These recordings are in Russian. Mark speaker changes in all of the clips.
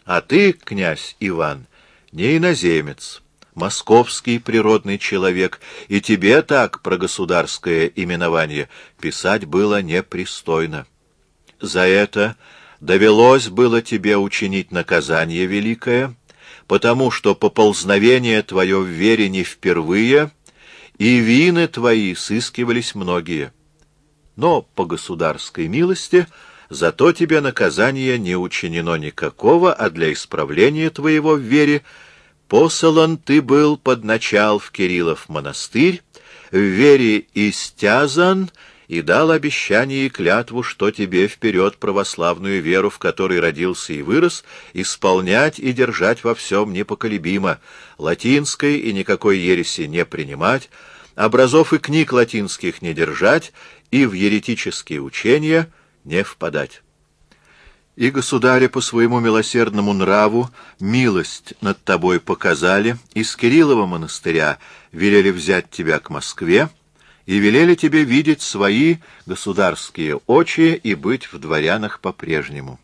Speaker 1: А ты, князь Иван, не иноземец, московский природный человек, и тебе так про государское именование писать было непристойно. За это довелось было тебе учинить наказание великое, потому что поползновение твое в вере не впервые, и вины твои сыскивались многие. Но по государской милости зато тебе наказание не учинено никакого, а для исправления твоего в вере послан ты был под начал в Кириллов монастырь, в вере истязан, и дал обещание и клятву, что тебе вперед православную веру, в которой родился и вырос, исполнять и держать во всем непоколебимо, латинской и никакой ереси не принимать, образов и книг латинских не держать и в еретические учения не впадать. И государя по своему милосердному нраву милость над тобой показали, из Кириллова монастыря велели взять тебя к Москве, и велели тебе видеть свои государские очи и быть в дворянах по-прежнему.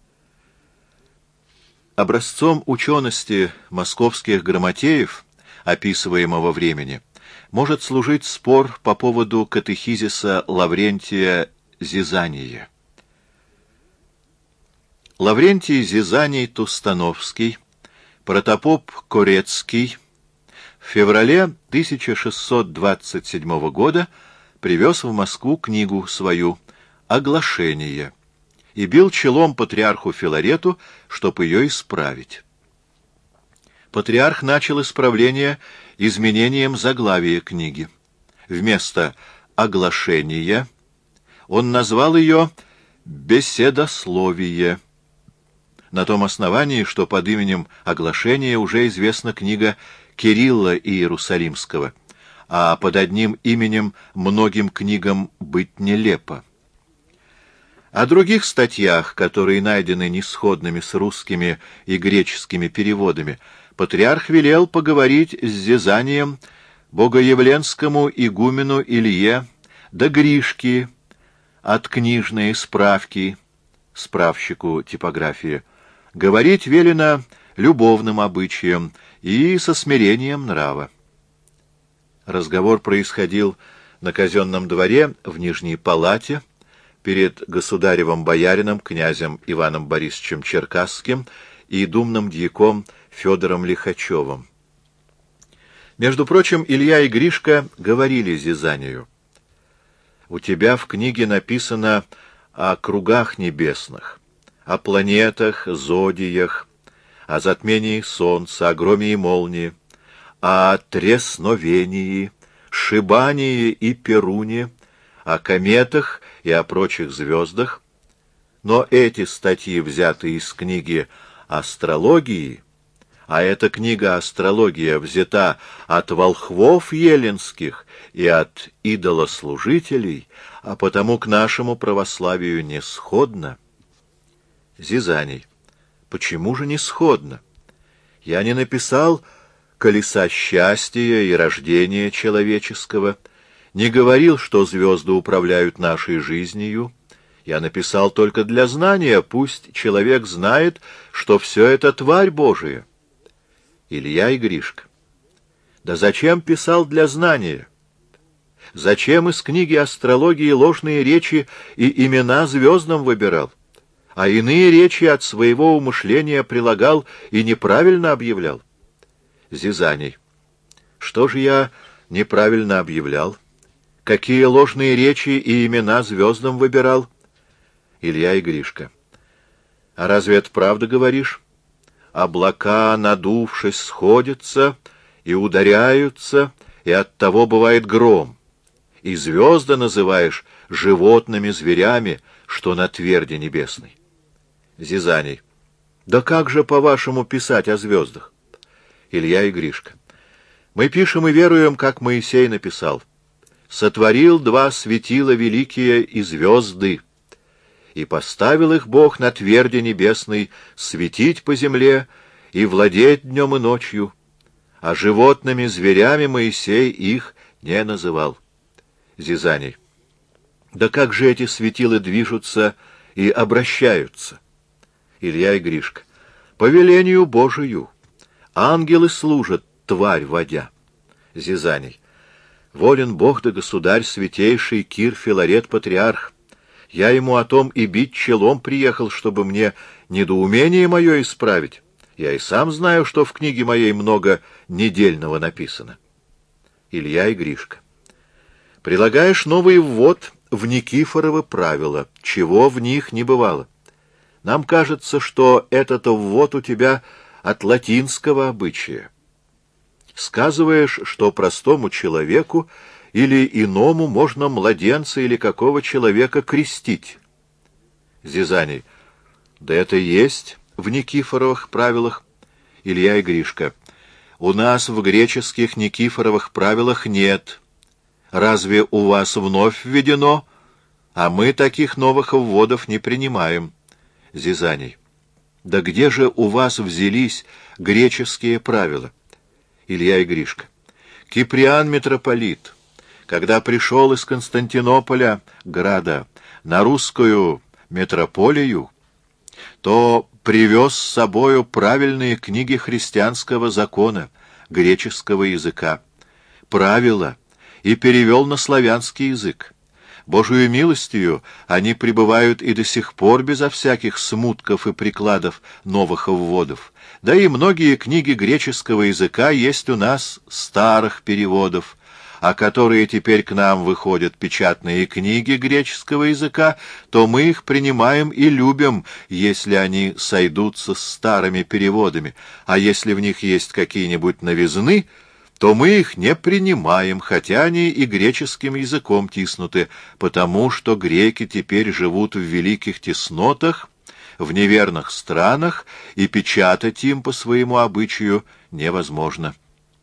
Speaker 1: Образцом учености московских грамотеев, описываемого времени, может служить спор по поводу катехизиса Лаврентия Зизания. Лаврентий Зизаний Тустановский, протопоп Корецкий, в феврале 1627 года привез в Москву книгу свою «Оглашение» и бил челом патриарху Филарету, чтоб ее исправить. Патриарх начал исправление изменением заглавия книги. Вместо «Оглашения» он назвал ее «Беседословие», на том основании, что под именем «Оглашение» уже известна книга Кирилла Иерусалимского, а под одним именем многим книгам быть нелепо. О других статьях, которые найдены несходными с русскими и греческими переводами, патриарх велел поговорить с Зизанием богоявленскому игумену Илье да Гришки от книжной справки, справщику типографии. Говорить велено любовным обычаем и со смирением нрава. Разговор происходил на казенном дворе в Нижней палате перед государевым боярином князем Иваном Борисовичем Черкасским и думным дьяком Федором Лихачевым. Между прочим, Илья и Гришка говорили Зизанию: «У тебя в книге написано о кругах небесных, о планетах, зодиях, о затмении солнца, о громе и молнии, о тресновении, шибании и перуне, о кометах и о прочих звездах, но эти статьи взяты из книги астрологии, а эта книга «Астрология» взята от волхвов еленских и от идолослужителей, а потому к нашему православию не сходна». Зизаний: «Почему же не сходно? Я не написал колеса счастья и рождения человеческого, не говорил, что звезды управляют нашей жизнью. Я написал только для знания, пусть человек знает, что все это тварь Божия». Илья и Гришка: «Да зачем писал для знания? Зачем из книги астрологии ложные речи и имена звездам выбирал, а иные речи от своего умышления прилагал и неправильно объявлял?» Зизаний: «Что же я неправильно объявлял? Какие ложные речи и имена звездам выбирал?» Илья и Гришка: «А разве это правда говоришь? Облака, надувшись, сходятся и ударяются, и оттого бывает гром. И звезды называешь животными, зверями, что на тверди небесной». Зизаний: «Да как же, по-вашему, писать о звездах?» Илья и Гришка: «Мы пишем и веруем, как Моисей написал: сотворил два светила великие и звезды, и поставил их Бог на тверди небесной светить по земле и владеть днем и ночью, а животными, зверями Моисей их не называл». Зизаний: «Да как же эти светила движутся и обращаются?» Илья и Гришка: По велению Божию. Ангелы служат, тварь водя. Зизаний. Волен Бог да государь святейший Кир Филарет Патриарх. Я ему о том и бить челом приехал, чтобы мне недоумение мое исправить. Я и сам знаю, что в книге моей много недельного написано. Илья и Гришка. Прилагаешь новый ввод в Никифоровы правила, чего в них не бывало. Нам кажется, что этот ввод у тебя от латинского обычая. Сказываешь, что простому человеку или иному можно младенца или какого человека крестить. Зизаний. Да это есть в Никифоровых правилах. Илья и Гришка. У нас в греческих Никифоровых правилах нет. Разве у вас вновь введено? А мы таких новых вводов не принимаем. Зизаний. Да где же у вас взялись греческие правила? Илья и Гришка. Киприан митрополит, когда пришел из Константинополя, града, на русскую метрополию, то привез с собою правильные книги христианского закона, греческого языка, правила, и перевел на славянский язык. Божию милостью они пребывают и до сих пор безо всяких смутков и прикладов новых вводов. Да и многие книги греческого языка есть у нас старых переводов, а которые теперь к нам выходят печатные книги греческого языка, то мы их принимаем и любим, если они сойдутся с старыми переводами, а если в них есть какие-нибудь новизны, то мы их не принимаем, хотя они и греческим языком тиснуты, потому что греки теперь живут в великих теснотах, в неверных странах, и печатать им по своему обычаю невозможно.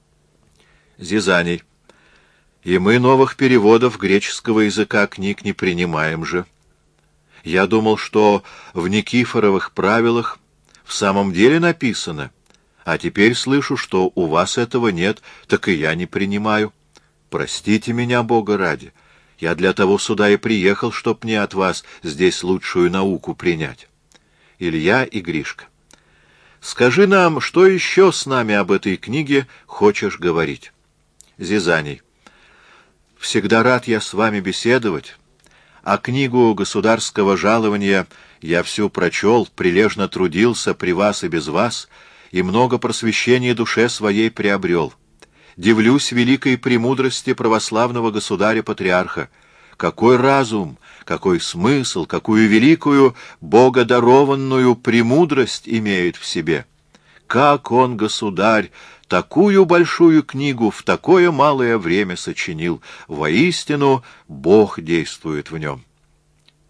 Speaker 1: Зизаний. И мы новых переводов греческого языка книг не принимаем же. Я думал, что в Никифоровых правилах в самом деле написано, а теперь слышу, что у вас этого нет, так и я не принимаю. Простите меня, Бога ради. Я для того сюда и приехал, чтоб мне от вас здесь лучшую науку принять. Илья и Гришка. Скажи нам, что еще с нами об этой книге хочешь говорить? Зизаний. Всегда рад я с вами беседовать, а книгу государского жалования я всю прочел, прилежно трудился при вас и без вас, и много просвещения душе своей приобрел. Дивлюсь великой премудрости православного государя-патриарха. Какой разум, какой смысл, какую великую богодарованную премудрость имеет в себе! Как он, государь, такую большую книгу в такое малое время сочинил! Воистину, Бог действует в нем.